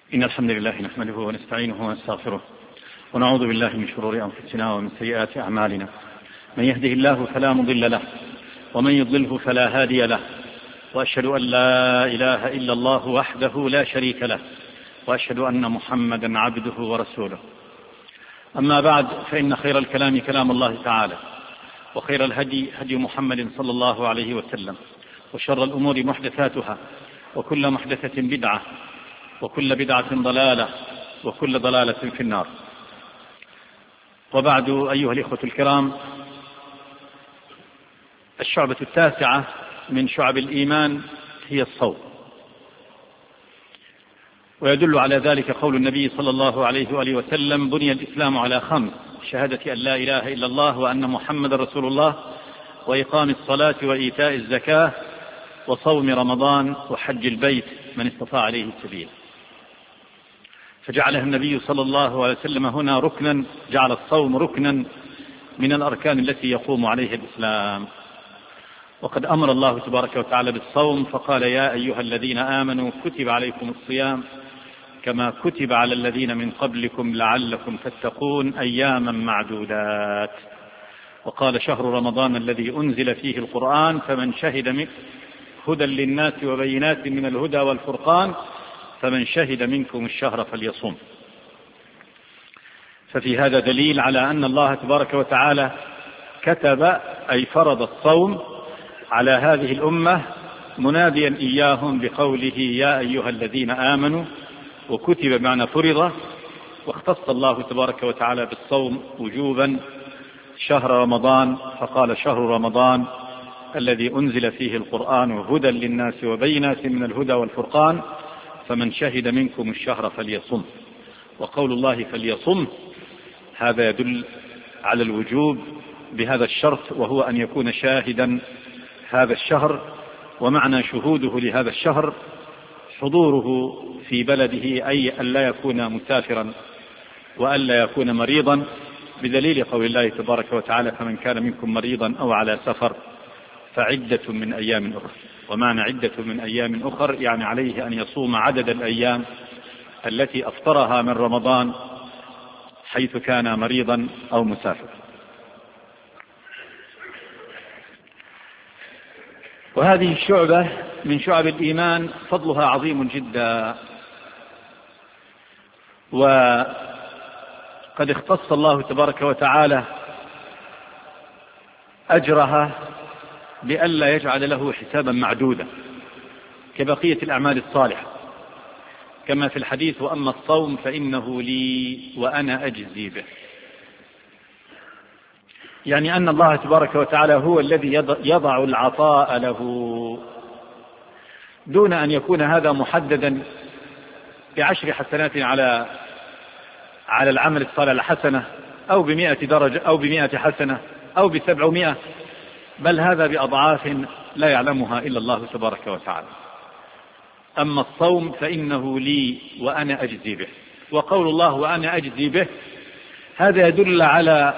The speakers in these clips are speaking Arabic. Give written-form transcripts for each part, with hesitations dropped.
إن الحمد لله نحمده ونستعينه ونستغفره ونعوذ بالله من شرور أنفسنا ومن سيئات أعمالنا. من يهده الله فلا مضل له ومن يضلله فلا هادي له، وأشهد أن لا إله إلا الله وحده لا شريك له، وأشهد أن محمدا عبده ورسوله. أما بعد، فإن خير الكلام كلام الله تعالى، وخير الهدي هدي محمد صلى الله عليه وسلم، وشر الأمور محدثاتها، وكل محدثة بدعة، وكل بدعة ضلالة، وكل ضلالة في النار. وبعد، أيها الإخوة الكرام، الشعبة التاسعة من شعب الإيمان هي الصوم، ويدل على ذلك قول النبي صلى الله عليه وآله وسلم: بني الإسلام على 5: شهادة أن لا إله إلا الله وأن محمد رسول الله، وإقام الصلاة وإيتاء الزكاة، وصوم رمضان، وحج البيت من استطاع عليه السبيل. فجعلها النبي صلى الله عليه وسلم هنا ركنا، جعل الصوم ركنا من الأركان التي يقوم عليها الإسلام. وقد أمر الله تبارك وتعالى بالصوم فقال: يا أيها الذين آمنوا كتب عليكم الصيام كما كتب على الذين من قبلكم لعلكم تتقون أياما معدودات. وقال: شهر رمضان الذي أنزل فيه القرآن فمن شهد منه هدى للناس وبينات من الهدى والفرقان فمن شهد منكم الشهر فليصم. ففي هذا دليل على أن الله تبارك وتعالى كتب أي فرض الصوم على هذه الأمة، مناديا إياهم بقوله: يا أيها الذين آمنوا. وكتب بمعنى فرض، واختص الله تبارك وتعالى بالصوم وجوبا شهر رمضان، فقال: شهر رمضان الذي أنزل فيه القرآن هدى للناس وبينات من الهدى والفرقان فمن شهد منكم الشهر فليصم. وقول الله فليصم هذا يدل على الوجوب بهذا الشرط، وهو أن يكون شاهدا هذا الشهر. ومعنى شهوده لهذا الشهر حضوره في بلده، أي أن لا يكون مسافرا وأن لا يكون مريضا، بدليل قول الله تبارك وتعالى: فمن كان منكم مريضا أو على سفر فعدة من أيام أخر. ومعنى عدة من أيام أخر يعني عليه أن يصوم عدد الأيام التي أفطرها من رمضان حيث كان مريضا أو مسافر. وهذه الشعبة من شعب الإيمان فضلها عظيم جدا، وقد اختص الله تبارك وتعالى أجرها بألا يجعل له حسابا معدودا كبقية الأعمال الصالحة، كما في الحديث: وأما الصوم فإنه لي وأنا أجزي به. يعني أن الله تبارك وتعالى هو الذي يضع العطاء له دون أن يكون هذا محددا ب10 حسنات على العمل الصالح الحسنة، أو ب100 درجة، أو ب100 حسنة، أو ب700، بل هذا بأضعاف لا يعلمها إلا الله تبارك وتعالى. أما الصوم فإنه لي وأنا أجزي به. وقول الله وأنا أجزي به هذا يدل على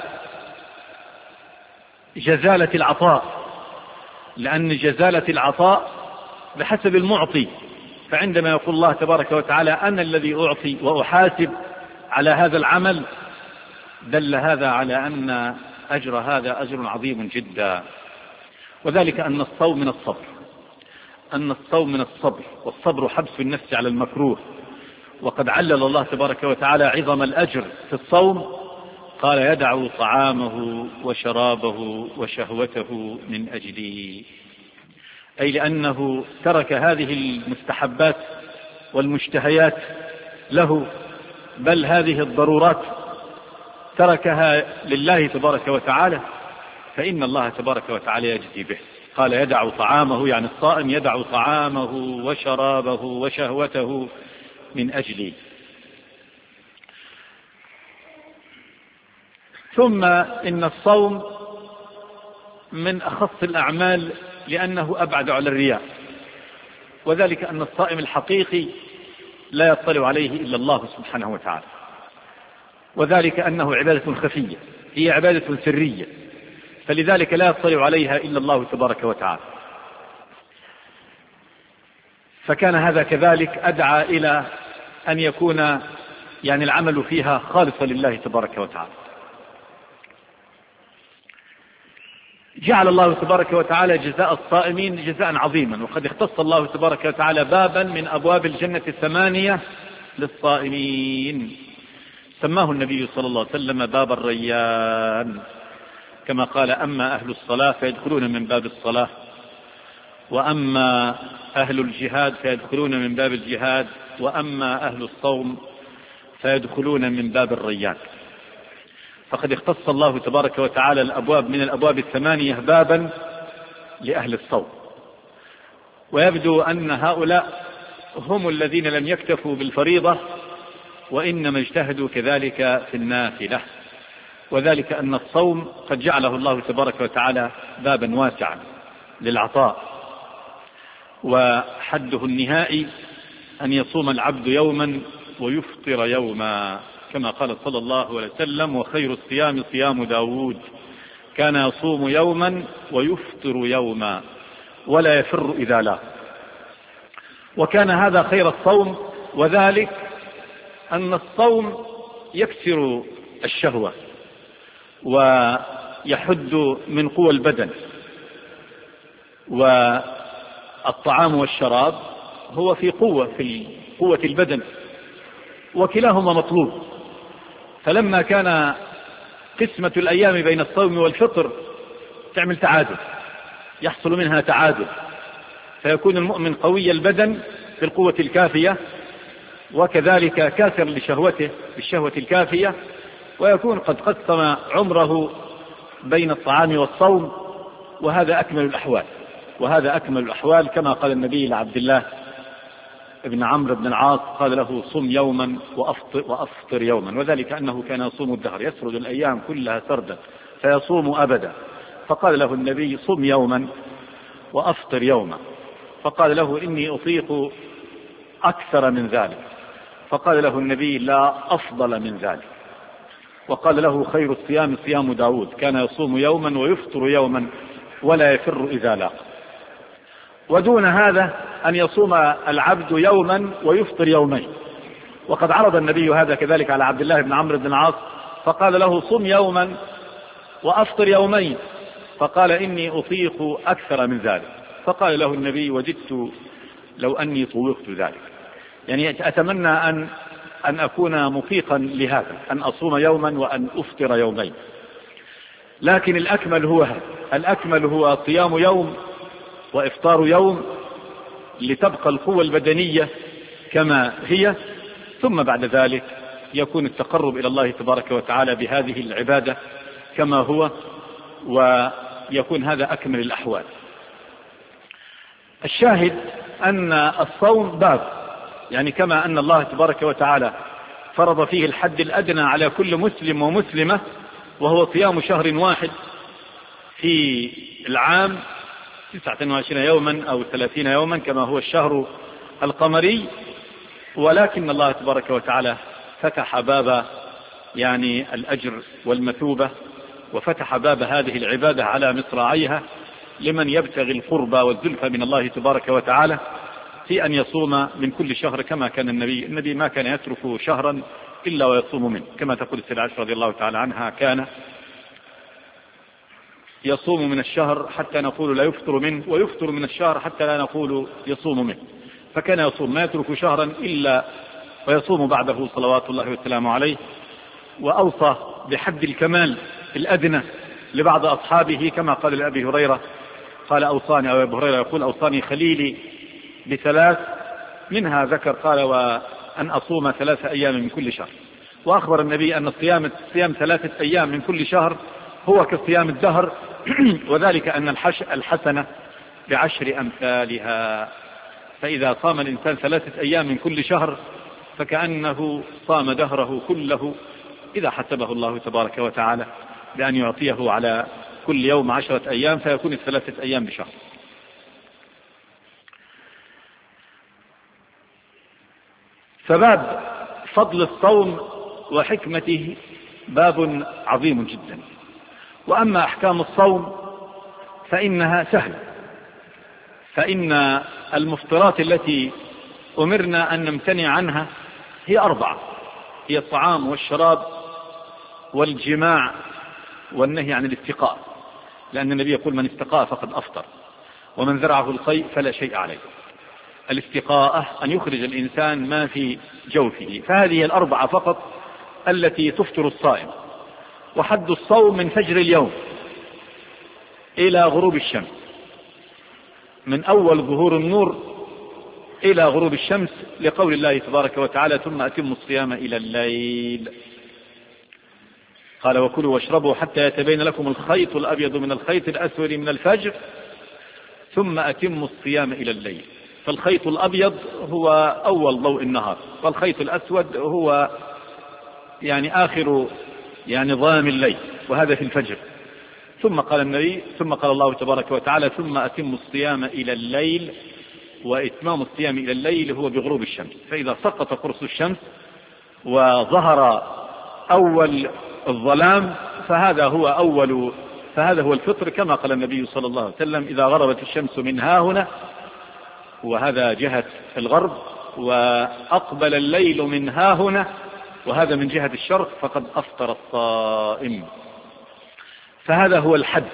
جزالة العطاء، لأن جزالة العطاء بحسب المعطي. فعندما يقول الله تبارك وتعالى: أنا الذي أعطي وأحاسب على هذا العمل، دل هذا على أن أجر هذا أجر عظيم جدا. وذلك أن الصوم من الصبر، والصبر حبس النفس على المكروه. وقد علل الله تبارك وتعالى عظم الأجر في الصوم، قال: يدع طعامه وشرابه وشهوته من أجلي، أي لأنه ترك هذه المستحبات والمشتهيات له، بل هذه الضرورات تركها لله تبارك وتعالى، فإن الله تبارك وتعالى يجزي به. قال: يدع طعامه، يعني الصائم يدع طعامه وشرابه وشهوته من أجلي. ثم إن الصوم من أخص الأعمال لأنه أبعد على الرياء، وذلك أن الصائم الحقيقي لا يطلع عليه إلا الله سبحانه وتعالى، وذلك أنه عبادة خفية، هي عبادة سرية، فلذلك لا يطلع عليها إلا الله تبارك وتعالى. فكان هذا كذلك أدعى إلى أن يكون يعني العمل فيها خالصا لله تبارك وتعالى. جعل الله تبارك وتعالى جزاء الصائمين جزاء عظيما، وقد اختص الله تبارك وتعالى بابا من أبواب الجنة 8 للصائمين، سماه النبي صلى الله عليه وسلم باب الريان، كما قال: أما أهل الصلاة فيدخلون من باب الصلاة، وأما أهل الجهاد فيدخلون من باب الجهاد، وأما أهل الصوم فيدخلون من باب الريان. فقد اختص الله تبارك وتعالى الأبواب من الأبواب 8 بابا لأهل الصوم. ويبدو أن هؤلاء هم الذين لم يكتفوا بالفريضة، وإنما اجتهدوا كذلك في النافلة، وذلك أن الصوم قد جعله الله تبارك وتعالى بابا واسعا للعطاء، وحده النهائي أن يصوم العبد يوما ويفطر يوما، كما قال صلى الله عليه وسلم: وخير الصيام صيام داود كان يصوم يوما ويفطر يوما ولا يفر إذا لا. وكان هذا خير الصوم، وذلك أن الصوم يكسر الشهوة ويحد من قوى البدن، والطعام والشراب هو في قوة البدن، وكلاهما مطلوب. فلما كان قسمة الأيام بين الصوم والفطر تعمل تعادل، يحصل منها تعادل، فيكون المؤمن قوي البدن بالقوة الكافية، وكذلك كاثر لشهوته بالشهوة الكافية، ويكون قد قسم عمره بين الطعام والصوم، وهذا أكمل الأحوال، كما قال النبي لعبد الله ابن عمرو بن العاص، قال له: صم يوما وأفطر يوما، وذلك أنه كان يصوم الدهر، يسرد الأيام كلها سردا فيصوم أبدا. فقال له النبي: صم يوما وأفطر يوما. فقال له: إني أطيق أكثر من ذلك. فقال له النبي: لا أفضل من ذلك. وقال له: خير الصيام صيام داود كان يصوم يوما ويفطر يوما ولا يفر إذا لاق. ودون هذا أن يصوم العبد يوما ويفطر يومين. وقد عرض النبي هذا كذلك على عبد الله بن عمرو بن العاص، فقال له: صم يوما وأفطر يومين. فقال: إني أطيق أكثر من ذلك. فقال له النبي: وجدت لو أني طوقت ذلك، يعني أتمنى أن أكون مطيقا لهذا، أن أصوم يوما وأن أفطر يومين. لكن الأكمل هو صيام يوم وإفطار يوم، لتبقى القوة البدنية كما هي، ثم بعد ذلك يكون التقرب إلى الله تبارك وتعالى بهذه العبادة كما هو، ويكون هذا أكمل الأحوال. الشاهد أن الصوم باب، يعني كما أن الله تبارك وتعالى فرض فيه الحد الأدنى على كل مسلم ومسلمة، وهو صيام شهر واحد في العام 29 يوما أو 30 يوما كما هو الشهر القمري، ولكن الله تبارك وتعالى فتح باب يعني الأجر والمثوبة، وفتح باب هذه العبادة على مصراعيها لمن يبتغي القربى والزلفى من الله تبارك وتعالى، في أن يصوم من كل شهر كما كان النبي ما كان يترك شهرا إلا ويصوم منه، كما تقول السيدة عائشة رضي الله تعالى عنها: كان يصوم من الشهر حتى نقول لا يفطر منه، ويفطر من الشهر حتى لا نقول يصوم منه. فكان يصوم ما يترك شهرا إلا ويصوم بعده صلوات الله وسلامه عليه. وأوصى بحد الكمال الأدنى لبعض أصحابه، كما قال لأبي هريرة، قال: أوصاني، أو أبي هريرة يقول: أوصاني خليلي ب3، منها ذكر قال: وأن أصوم 3 أيام من كل شهر. وأخبر النبي أن صيام 3 أيام من كل شهر هو كصيام الدهر، وذلك أن الحسنة ب10 أمثالها. فإذا صام الإنسان 3 أيام من كل شهر فكأنه صام دهره كله، إذا حسبه الله تبارك وتعالى بأن يعطيه على كل يوم 10 أيام، فيكون 3 أيام بشهر. فباب فضل الصوم وحكمته باب عظيم جدا. وأما أحكام الصوم فإنها سهلة، فإن المفطرات التي أمرنا أن نمتنع عنها هي 4: هي الطعام والشراب والجماع والنهي عن الاستقاء، لأن النبي يقول: من استقاء فقد أفطر، ومن ذرعه القيء فلا شيء عليه. الاستقاءة أن يخرج الإنسان ما في جوفه، فهذه 4 فقط التي تفطر الصائم. وحد الصوم من فجر اليوم إلى غروب الشمس، من أول ظهور النور إلى غروب الشمس، لقول الله تبارك وتعالى: ثم أتموا الصيام إلى الليل. قال: وكلوا واشربوا حتى يتبين لكم الخيط الأبيض من الخيط الأسود من الفجر ثم أتموا الصيام إلى الليل. فالخيط الأبيض هو أول ضوء النهار، والخيط الأسود هو آخر ظلام الليل، وهذا في الفجر. ثم قال النبي، ثم قال الله تبارك وتعالى: ثم أتموا الصيام إلى الليل. وإتمام الصيام إلى الليل هو بغروب الشمس، فإذا سقط قرص الشمس وظهر أول الظلام فهذا هو الفطر، كما قال النبي صلى الله عليه وسلم: إذا غربت الشمس من هاهنا، وهذا جهة الغرب، وأقبل الليل من هاهنا، وهذا من جهة الشرق، فقد أفطر الصائم. فهذا هو الحد.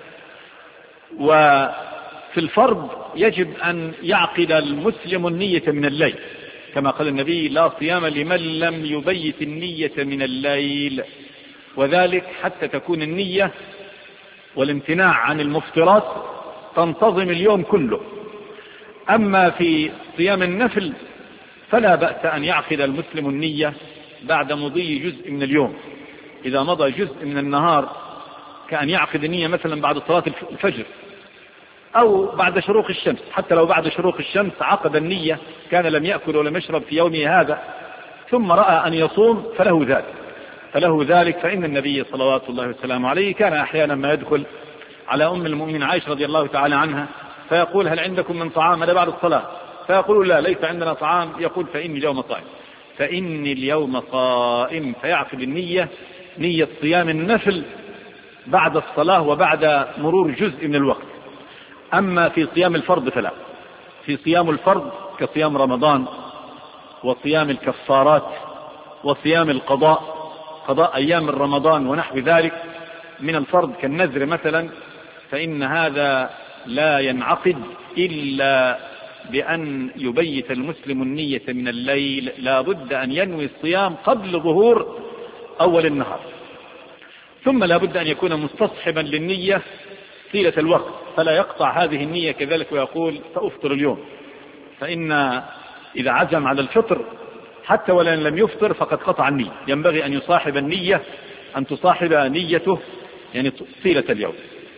وفي الفرض يجب أن يعقد المسلم النية من الليل، كما قال النبي: لا صيام لمن لم يبيت النية من الليل، وذلك حتى تكون النية والامتناع عن المفطرات تنتظم اليوم كله. أما في صيام النفل فلا بأس أن يعقد المسلم النية بعد مضي جزء من اليوم. إذا مضى جزء من النهار كأن يعقد النية مثلا بعد صلاة الفجر أو بعد شروق الشمس. حتى لو بعد شروق الشمس عقد النية، كان لم يأكل ولم يشرب في يومه هذا، ثم رأى أن يصوم، فله ذلك. فإن النبي صلوات الله وسلامه عليه كان أحيانا ما يدخل على أم المؤمنين عائشة رضي الله تعالى عنها فيقول: هل عندكم من طعام؟ هذا بعد الصلاة. فيقول: لا، ليس عندنا طعام. يقول: فإني اليوم صائم. فيعقد النية، نية صيام النفل، بعد الصلاة وبعد مرور جزء من الوقت. أما في صيام الفرض فلا. في صيام الفرض كصيام رمضان وصيام الكفارات وصيام القضاء، قضاء أيام رمضان ونحو ذلك من الفرض كالنذر مثلا، فإن هذا لا ينعقد إلا بأن يبيت المسلم النية من الليل. لا بد أن ينوي الصيام قبل ظهور أول النهار، ثم لا بد أن يكون مستصحبا للنية طيلة الوقت، فلا يقطع هذه النية كذلك ويقول: سأفطر اليوم. فإن إذا عزم على الفطر حتى ولن لم يفطر فقد قطع النية. ينبغي أن يصاحب النية، أن تصاحب نيته طيلة اليوم.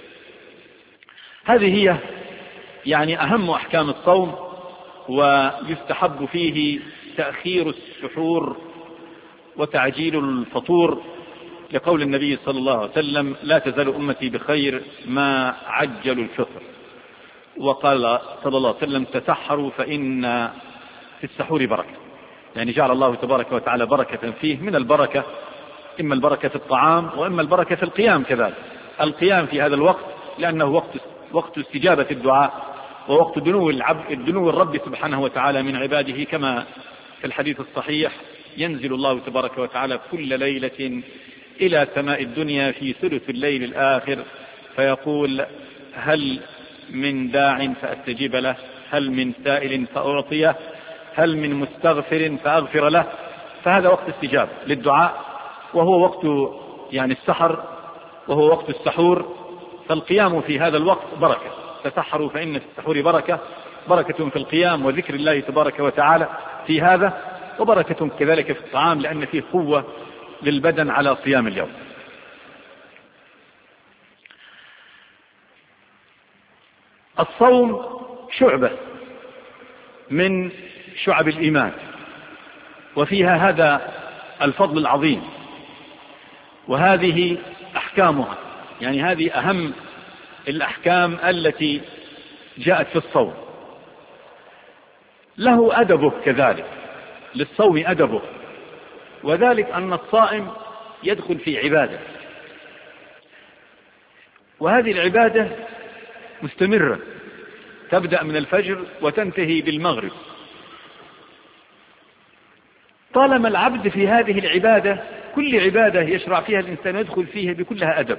هذه هي أهم أحكام الصوم. ويستحب فيه تأخير السحور وتعجيل الفطور، لقول النبي صلى الله عليه وسلم: لا تزال أمتي بخير ما عجلوا الفطر. وقال صلى الله عليه وسلم: تسحروا فإن في السحور بركة. جعل الله تبارك وتعالى بركة فيه. من البركة إما البركة في الطعام وإما البركة في القيام كذلك. القيام في هذا الوقت لأنه وقت استجابة الدعاء، ووقت دنو الرب سبحانه وتعالى من عباده، كما في الحديث الصحيح: ينزل الله تبارك وتعالى كل ليلة إلى سماء الدنيا في ثلث الليل الآخر فيقول: هل من داع فأستجيب له، هل من سائل فأعطيه، هل من مستغفر فأغفر له. فهذا وقت استجابة للدعاء، وهو وقت السحر، وهو وقت السحور. فالقيام في هذا الوقت بركة. تسحروا فإن في السحور بركة في القيام وذكر الله تبارك وتعالى في هذا، وبركة كذلك في الطعام لأن فيه قوة للبدن على صيام اليوم. الصوم شعبة من شعب الإيمان، وفيها هذا الفضل العظيم، وهذه أحكامها. هذه أهم الأحكام التي جاءت في الصوم. له أدبه كذلك، للصوم أدبه، وذلك أن الصائم يدخل في عبادة، وهذه العبادة مستمرة تبدأ من الفجر وتنتهي بالمغرب. طالما العبد في هذه العبادة، كل عبادة يشرع فيها الإنسان يدخل فيها بكلها أدب،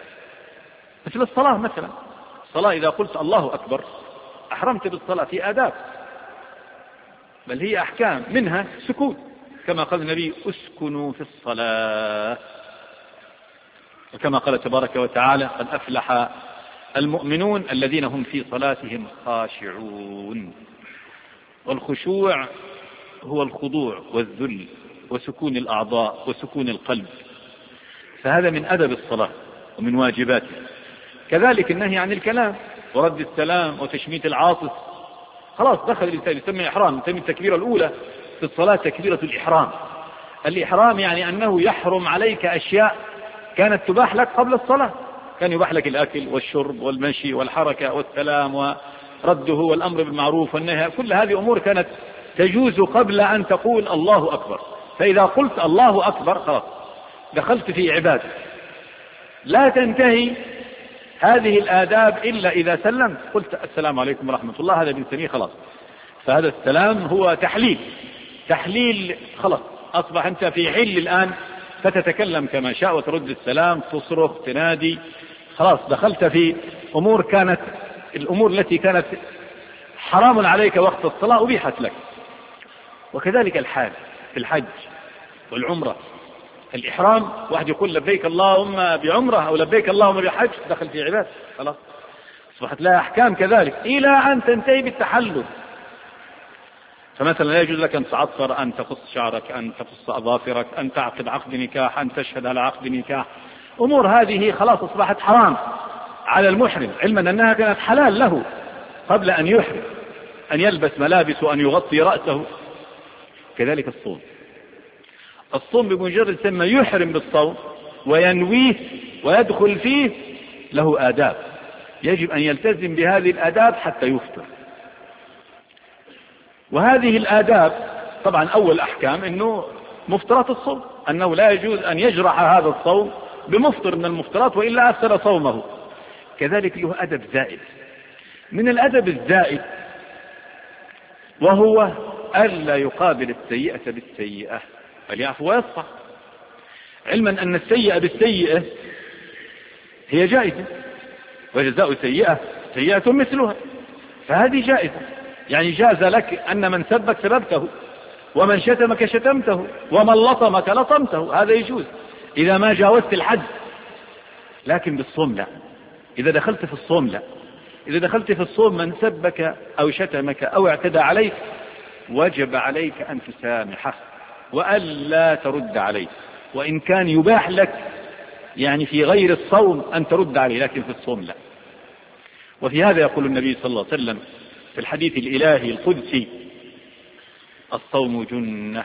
مثل الصلاة مثلا. الصلاة إذا قلت الله أكبر أحرمت بالصلاة في آداب، بل هي أحكام، منها سكون، كما قال النبي اسكنوا في الصلاة، وكما قال تبارك وتعالى قد أفلح المؤمنون الذين هم في صلاتهم خاشعون. والخشوع هو الخضوع والذل وسكون الأعضاء وسكون القلب، فهذا من أدب الصلاة ومن واجباته. كذلك النهي عن الكلام ورد السلام وتشميت العاطس، خلاص دخل الإنسان، يسمى إحرام، يسمى التكبيرة الأولى في الصلاة تكبيرة الإحرام. الإحرام يعني أنه يحرم عليك أشياء كانت تباح لك قبل الصلاة، كان يباح لك الأكل والشرب والمشي والحركة والسلام ورده والأمر بالمعروف والنهي، كل هذه أمور كانت تجوز قبل أن تقول الله أكبر. فإذا قلت الله أكبر خلاص دخلت في عبادة. لا تنتهي هذه الآداب إلا إذا سلمت، قلت السلام عليكم ورحمة الله، هذا بنسميه خلاص. فهذا السلام هو تحليل خلاص، أصبح أنت في حل الآن، فتتكلم كما شاء وترد السلام، تصرخ، تنادي، خلاص دخلت في أمور كانت، الأمور التي كانت حرام عليك وقت الصلاة أبيحت لك. وكذلك الحال في الحج والعمرة. الإحرام واحد يقول لبيك اللهم بعمرة أو لبيك اللهم بحج، دخل في عبادة خلاص، أصبحت لها أحكام كذلك إلى أن تنتهي بالتحلل. فمثلا لا يجوز لك أن تعطر، أن تقص شعرك، أن تقص أظافرك، أن تعقد عقد نكاح، أن تشهد على عقد نكاح. أمور هذه خلاص أصبحت حرام على المحرم، علما أنها كانت حلال له قبل أن يحرم، أن يلبس ملابس وأن يغطي رأسه. كذلك الصوم بمجرد ثم يحرم بالصوم وينويه ويدخل فيه له آداب، يجب أن يلتزم بهذه الآداب حتى يفطر. وهذه الآداب طبعا أول أحكام أنه مفطرات الصوم، أنه لا يجوز أن يجرح هذا الصوم بمفطر من المفطرات وإلا أفسد صومه. كذلك له أدب زائد، من الأدب الزائد وهو ألا يقابل السيئة بالسيئة، بل يعفو ويصفح، علما أن السيئة بالسيئة هي جائزة، وجزاء سيئة سيئة مثلها، فهذه جائزة. يعني جاز لك أن من سبك سببته، ومن شتمك شتمته، ومن لطمك لطمته، هذا يجوز إذا ما جاوزت الحد. لكن بالصوم لا، إذا دخلت في الصوم لا، إذا دخلت في الصوم من سبك أو شتمك أو اعتدى عليك وجب عليك أن تسامحه وألا ترد عليه، وإن كان يباح لك يعني في غير الصوم أن ترد عليه، لكن في الصوم لا. وفي هذا يقول النبي صلى الله عليه وسلم في الحديث الإلهي القدسي: الصوم جنة،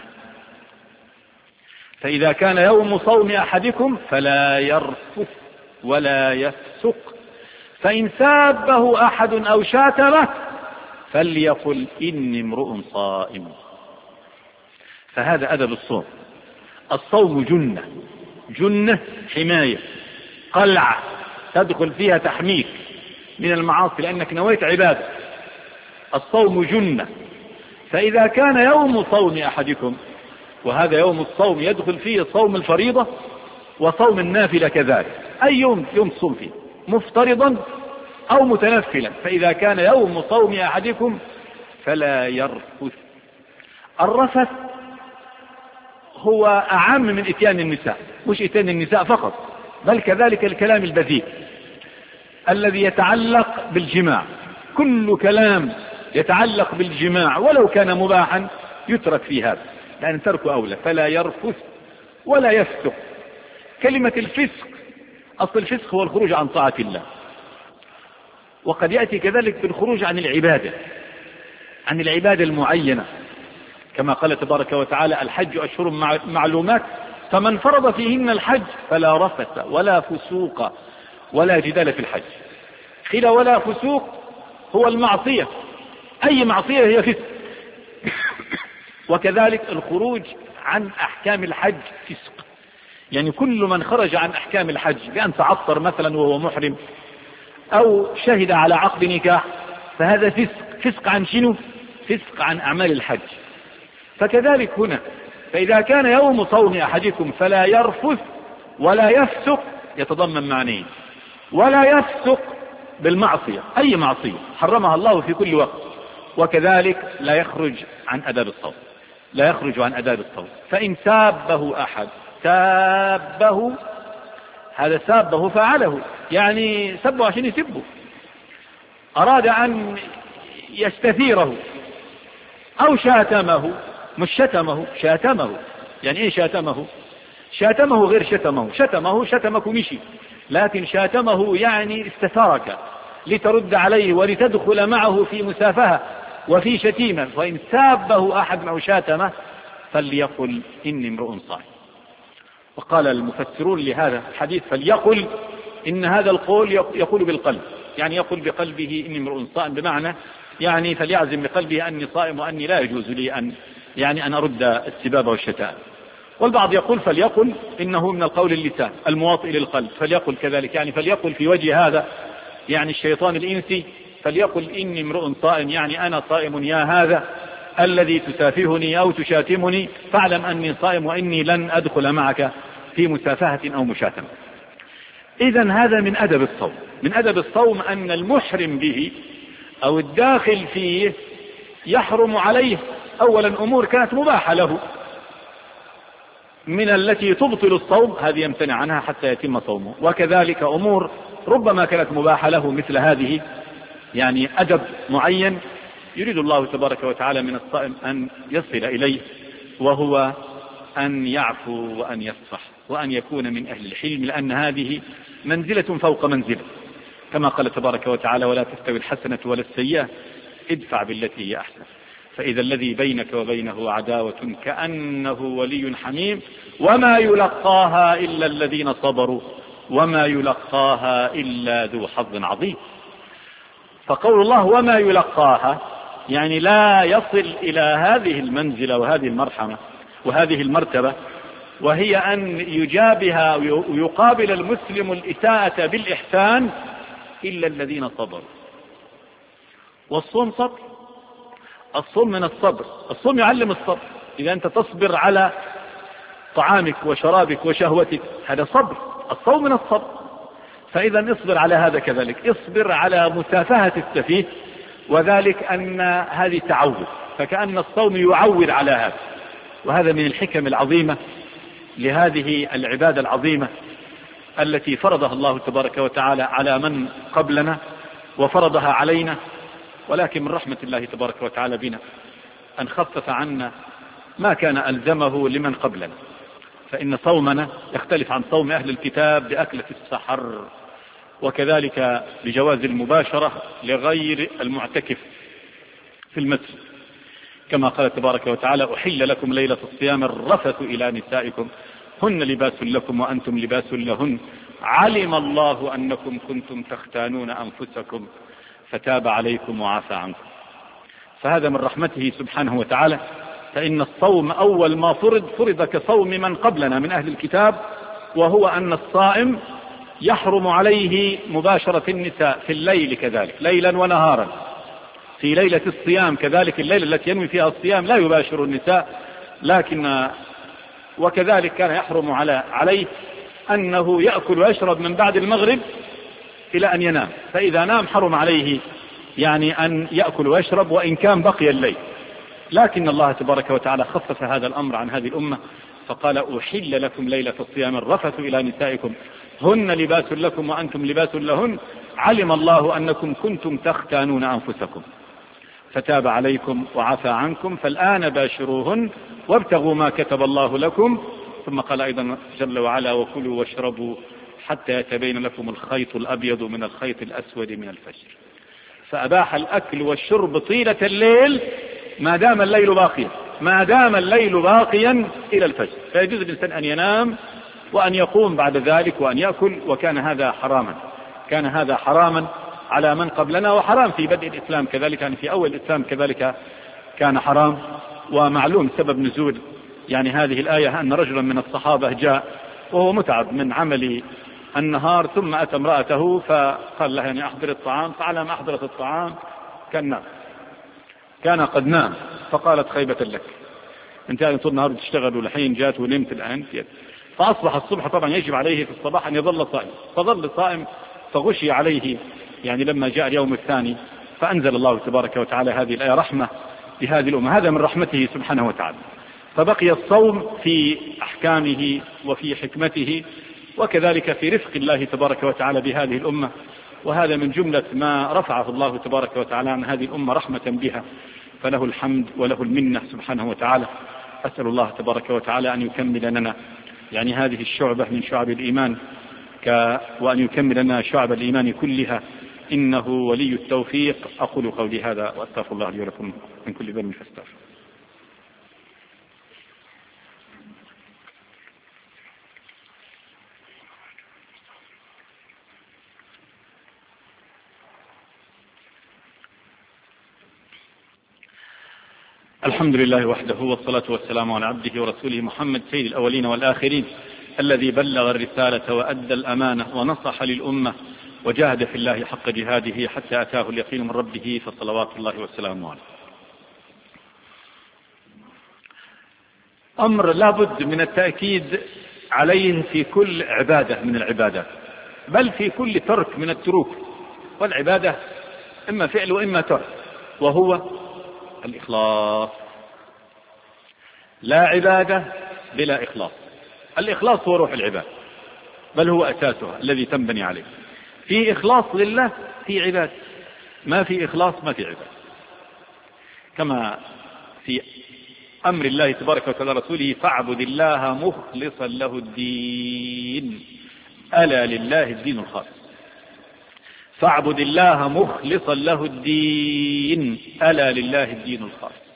فإذا كان يوم صوم أحدكم فلا يرفث ولا يفسق، فإن سابه أحد أو شاتمه فليقل إني امرؤ صائم. فهذا أدب الصوم. الصوم جنة حماية، قلعة تدخل فيها تحميك من المعاصي لأنك نويت عبادة. الصوم جنة، فإذا كان يوم صوم أحدكم، وهذا يوم الصوم يدخل فيه صوم الفريضة وصوم النافلة كذلك، أي يوم تصوم فيه مفترضا أو متنفلا، فإذا كان يوم صوم أحدكم فلا يرفث. الرفث هو أعم من إتيان النساء، مش إتيان النساء فقط، بل كذلك الكلام البذيء الذي يتعلق بالجماع. كل كلام يتعلق بالجماع ولو كان مباحا يترك في هذا، لأن تركه أولى. فلا يرفث ولا يفسق. كلمة الفسق، أصل الفسق هو الخروج عن طاعة الله، وقد يأتي كذلك بالخروج عن العبادة المعينة، كما قال تبارك وتعالى: الحج أشهر معلومات، فمن فرض فيهن الحج فلا رفث ولا فسوق ولا جدال في الحج. قيل ولا فسوق هو المعصية، أي معصية هي فسق. وكذلك الخروج عن أحكام الحج فسق، يعني كل من خرج عن أحكام الحج بأن تعطر مثلا وهو محرم أو شهد على عقد نكاح فهذا فسق. فسق عن شنو؟ فسق عن أعمال الحج. فكذلك هنا فإذا كان يوم صوم أحدكم فلا يرفث ولا يفسق يتضمن معنيين: ولا يفسق بالمعصية، أي معصية حرمها الله في كل وقت، وكذلك لا يخرج عن أداب الصوم، لا يخرج عن أداب الصوم. فإن سابه أحد، سابه، هذا سابه فعله، يعني سبه عشان يسبه، أراد أن يستثيره، أو شاتمه، مش شتمه، شاتمه. يعني إيه شاتمه؟ شاتمه غير شتمه، شتمك ومشي، لكن شاتمه يعني استثارك لترد عليه ولتدخل معه في مسافهة وفي شتيمة. فإن سابه أحد أو شاتمه فليقل إني امرؤ صائم. وقال المفسرون لهذا الحديث فليقل إن هذا القول يقول بالقلب، يعني يقول بقلبه إني امرؤ صائم، بمعنى يعني فليعزم بقلبه أني صائم وأني لا يجوز لي أن أرد السباب والشتائم. والبعض يقول فليقل إنه من القول اللسان المواطئ للقلب، فليقل كذلك، يعني فليقل في وجه هذا يعني الشيطان الإنسي، فليقل إني امرؤ صائم، يعني أنا صائم يا هذا الذي تسافهني أو تشاتمني، فاعلم أني صائم وإني لن أدخل معك في مسافهة أو مشاتمة. إذن هذا من أدب الصوم. من أدب الصوم أن المحرم به أو الداخل فيه يحرم عليه أولا أمور كانت مباحة له من التي تبطل الصوم، هذه يمتنع عنها حتى يتم صومه، وكذلك أمور ربما كانت مباحة له مثل هذه، يعني أدب معين يريد الله تبارك وتعالى من الصائم أن يصل إليه، وهو أن يعفو وأن يصفح وأن يكون من أهل الحلم، لأن هذه منزلة فوق منزلة، كما قال تبارك وتعالى ولا تستوي الحسنة ولا السيئة ادفع بالتي هي أحسن فإذا الذي بينك وبينه عداوة كأنه ولي حميم وما يلقاها إلا الذين صبروا وما يلقاها إلا ذو حظ عظيم. فقول الله وما يلقاها يعني لا يصل إلى هذه المنزلة وهذه المرحلة وهذه المرتبة، وهي أن يجابها ويقابل المسلم الإساءة بالإحسان إلا الذين صبروا. والصوم صبر، الصوم من الصبر، الصوم يعلم الصبر. إذا أنت تصبر على طعامك وشرابك وشهوتك هذا صبر، الصوم من الصبر. فإذا اصبر على هذا كذلك، اصبر على مسافهة السفيه، وذلك أن هذه تعود، فكأن الصوم يعود على هذا. وهذا من الحكم العظيمة لهذه العبادة العظيمة التي فرضها الله تبارك وتعالى على من قبلنا وفرضها علينا، ولكن من رحمة الله تبارك وتعالى بنا أن خفف عنا ما كان ألزمه لمن قبلنا. فإن صومنا يختلف عن صوم أهل الكتاب بأكلة السحر، وكذلك بجواز المباشرة لغير المعتكف في المسجد، كما قال تبارك وتعالى أحل لكم ليلة الصيام الرفث إلى نسائكم هن لباس لكم وأنتم لباس لهن علم الله أنكم كنتم تختانون أنفسكم فتاب عليكم وعفى عنكم. فهذا من رحمته سبحانه وتعالى. فإن الصوم أول ما فرض كصوم من قبلنا من أهل الكتاب، وهو أن الصائم يحرم عليه مباشرة النساء في الليل كذلك ليلا ونهارا. في ليلة الصيام كذلك الليلة التي ينوي فيها الصيام لا يباشر النساء، لكن وكذلك كان يحرم عليه أنه يأكل ويشرب من بعد المغرب إلى أن ينام، فإذا نام حرم عليه يعني أن يأكل ويشرب وإن كان بقي الليل. لكن الله تبارك وتعالى خفف هذا الأمر عن هذه الأمة فقال أحل لكم ليلة الصيام الرفث إلى نسائكم هن لباس لكم وأنتم لباس لهن علم الله أنكم كنتم تختانون أنفسكم فتاب عليكم وعفى عنكم فالآن باشروهن وابتغوا ما كتب الله لكم. ثم قال أيضا جل وعلا وكلوا واشربوا حتى يتبين لكم الخيط الأبيض من الخيط الأسود من الفجر. فأباح الأكل والشرب طيلة الليل ما دام الليل باقيا، ما دام الليل باقيا إلى الفجر، فيجوز الإنسان أن ينام وأن يقوم بعد ذلك وأن يأكل، وكان هذا حراما، كان هذا حراما على من قبلنا، وحرام في بدء الإسلام كذلك، يعني في أول الإسلام كذلك كان حرام. ومعلوم سبب نزول يعني هذه الآية أن رجلا من الصحابة جاء وهو متعب من عمل النهار، ثم أتى امرأته فقال لها يعني أحضر الطعام، فعلى ما أحضرت الطعام كان قد نام، فقالت خيبة لك، أنت يعني طول النهار بتشتغل ولحين جات ونمت الآن، فأصبح الصبح طبعا يجب عليه في الصباح أن يظل صائم، فظل صائم فغشي عليه يعني لما جاء اليوم الثاني، فأنزل الله تبارك وتعالى هذه الآية رحمة بهذه الأمة، هذا من رحمته سبحانه وتعالى. فبقي الصوم في أحكامه وفي حكمته، وكذلك في رفق الله تبارك وتعالى بهذه الأمة، وهذا من جملة ما رفعه الله تبارك وتعالى عن هذه الأمة رحمة بها، فله الحمد وله المنة سبحانه وتعالى. أسأل الله تبارك وتعالى أن يكمل لنا يعني هذه الشعبة من شعب الإيمان، وأن يكمل لنا شعب الإيمان كلها، إنه ولي التوفيق. أقول قولي هذا وأستغفر الله لي ولكم من كل ذنب فاستغفر. الحمد لله وحده، والصلاة والسلام على عبده ورسوله محمد سيد الأولين والآخرين، الذي بلغ الرسالة وأدى الأمانة ونصح للأمة وجاهد في الله حق جهاده حتى أتاه اليقين من ربه، فصلوات الله وسلامه عليه. أمر لا بد من التأكيد عليه في كل عبادة من العبادات، بل في كل ترك من التروك، والعبادة إما فعل وإما ترك، وهو الإخلاص. لا عبادة بلا إخلاص. الإخلاص هو روح العبادة، بل هو أساسها الذي تنبني عليه. في إخلاص لله في عبادة، ما في إخلاص ما في عبادة، كما في أمر الله تبارك وتعالى رسوله: فاعبد الله مخلصا له الدين، ألا لله الدين الخالص. فاعبد الله مخلصا له الدين، ألا لله الدين الخالص.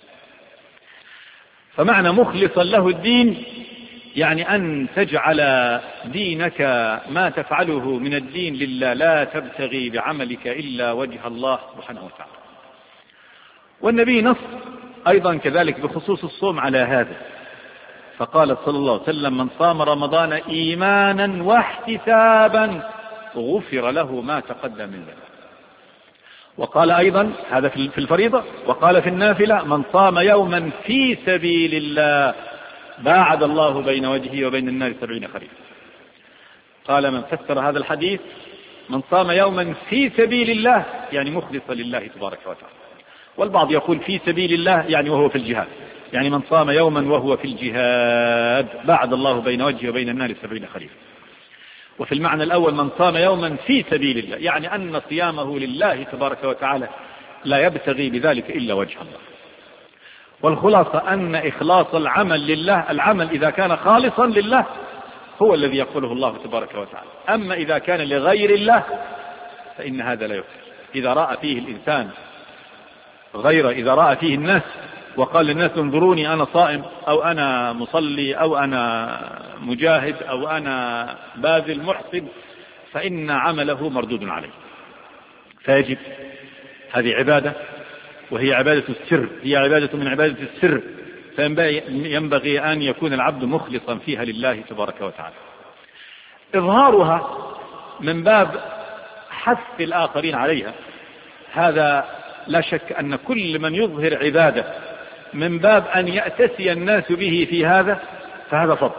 فمعنى مخلصا له الدين يعني أن تجعل دينك ما تفعله من الدين لله، لا تبتغي بعملك إلا وجه الله سبحانه وتعالى. والنبي نص أيضا كذلك بخصوص الصوم على هذا، فقال صلى الله عليه وسلم: من صام رمضان إيمانا واحتسابا غفر له ما تقدم من ذنبه. وقال أيضا هذا في الفريضة، وقال في النافلة: من صام يوما في سبيل الله باعد الله بين وجهه وبين النار 70 خريفا. قال من فسر هذا الحديث: من صام يوما في سبيل الله يعني مخلصا لله تبارك وتعالى. والبعض يقول في سبيل الله يعني وهو في الجهاد، يعني من صام يوما وهو في الجهاد باعد الله بين وجهه وبين النار 70 خريفا. وفي المعنى الأول من صام يوما في سبيل الله يعني أن صيامه لله تبارك وتعالى لا يبتغي بذلك إلا وجه الله. والخلاصة أن إخلاص العمل لله، العمل إذا كان خالصا لله هو الذي يقبله الله تبارك وتعالى. أما إذا كان لغير الله فإن هذا لا يكفر. إذا رأى فيه الإنسان إذا رأى فيه الناس وقال للناس: انظروني أنا صائم، أو أنا مصلي، أو أنا مجاهد، أو أنا باذل محسن، فإن عمله مردود عليه. فيجب، هذه عبادة وهي عبادة السر، هي عبادة من عبادة السر، فينبغي أن يكون العبد مخلصا فيها لله تبارك وتعالى. إظهارها من باب حث الآخرين عليها، هذا لا شك أن كل من يظهر عبادة من باب أن يأتسي الناس به في هذا فهذا فضل،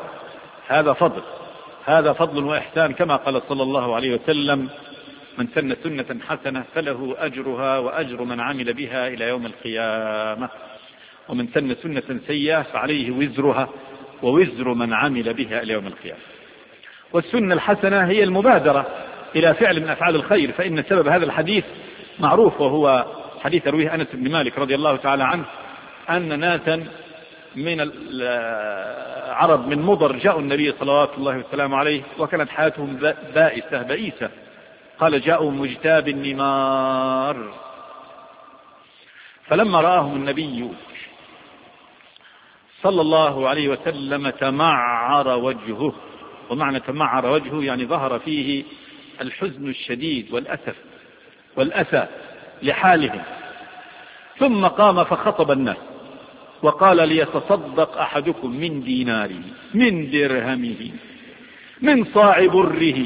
هذا فضل وإحسان، كما قال صلى الله عليه وسلم: من سن سنة حسنة فله أجرها وأجر من عمل بها إلى يوم القيامة، ومن سن سنة سيئة فعليه وزرها ووزر من عمل بها إلى يوم القيامة. والسنة الحسنة هي المبادرة إلى فعل من أفعال الخير، فإن سبب هذا الحديث معروف، وهو حديث رويه أنس بن مالك رضي الله تعالى عنه أن ناسا من العرب من مضر جاءوا النبي صلوات الله وسلامه عليه وكانت حياتهم بائسة. قال: جاءوا مجتاب النمار، فلما رآهم النبي صلى الله عليه وسلم تمعر وجهه. ومعنى تمعر وجهه يعني ظهر فيه الحزن الشديد والأسى لحالهم. ثم قام فخطب الناس وقال: ليتصدق أحدكم من ديناره، من درهمه، من صاع بره،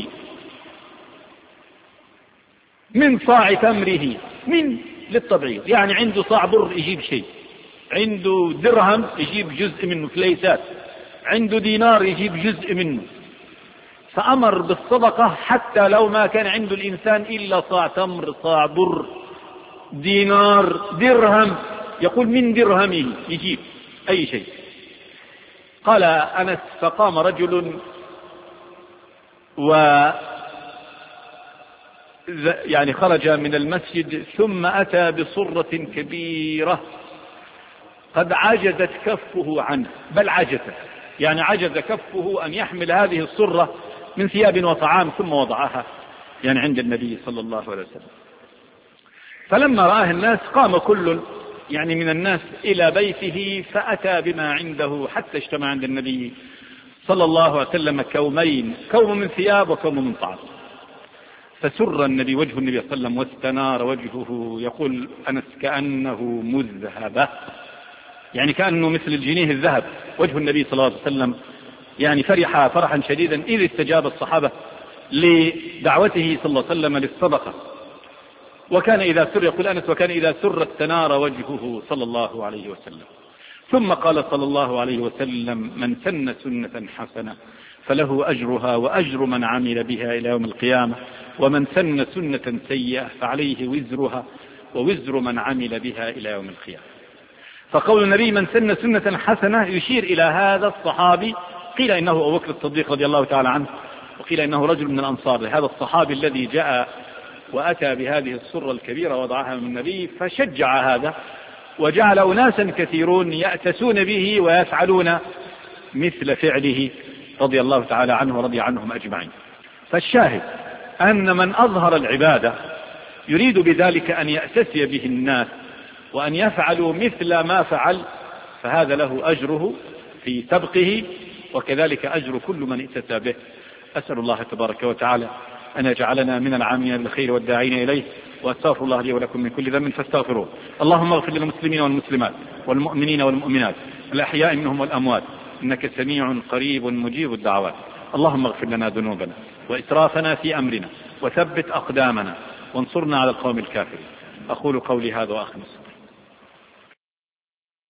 من صاع تمره، من للتبعيض، يعني عنده صاع بر يجيب شيء، عنده درهم يجيب جزء منه فليسات، عنده دينار يجيب جزء منه. فأمر بالصدقة حتى لو ما كان عنده الإنسان إلا صاع تمر، صاع بر، دينار، درهم، يقول من درهمه يجيب أي شيء. قال أنس: فقام رجل يعني خرج من المسجد ثم أتى بصرة كبيرة قد عجزت كفه عنه، بل عجز كفه أن يحمل هذه الصرة من ثياب وطعام، ثم وضعها عند النبي صلى الله عليه وسلم. فلما رآه الناس قام كل من الناس إلى بيته فأتى بما عنده حتى اجتمع عند النبي صلى الله عليه وسلم كومين، كوم من ثياب وكوم من طعام. فسر النبي وجه النبي صلى الله عليه وسلم واستنار وجهه، يقول أنس: كأنه مذهبة، كأنه مثل الجنيه الذهب وجه النبي صلى الله عليه وسلم. فرح فرحا شديدا إذ استجاب الصحابة لدعوته صلى الله عليه وسلم للصدقة. وكان إذا سر، يقول أنس: وكان إذا سر استنار وجهه صلى الله عليه وسلم. ثم قال صلى الله عليه وسلم: من سن سنة حسنة فله أجرها وأجر من عمل بها إلى يوم القيامة، ومن سن سنة سيئة فعليه وزرها ووزر من عمل بها إلى يوم القيامة. فقول النبي من سن سنة حسنة يشير إلى هذا الصحابي، قيل إنه أبو بكر الصديق رضي الله تعالى عنه، وقيل إنه رجل من الأنصار، هذا الصحابي الذي جاء وأتى بهذه الصرة الكبيرة وضعها من النبي، فشجع هذا وجعل أناسا كثيرون يأتسون به ويفعلون مثل فعله رضي الله تعالى عنه ورضي عنهم أجمعين. فالشاهد أن من أظهر العبادة يريد بذلك أن يأتسي به الناس وأن يفعلوا مثل ما فعل، فهذا له أجره في سبقه وكذلك أجر كل من ائتسى به. أسأل الله تبارك وتعالى أن يجعلنا من العاملين بالخير والداعين إليه، وأستغفر الله لي ولكم من كل ذنب فاستغفروه. اللهم اغفر للمسلمين والمسلمات والمؤمنين والمؤمنات الأحياء منهم والأموات، إنك سميع قريب مجيب الدعوات. اللهم اغفر لنا ذنوبنا وإسرافنا في أمرنا وثبت أقدامنا وانصرنا على القوم الكافرين. أقول قولي هذا وأخلص.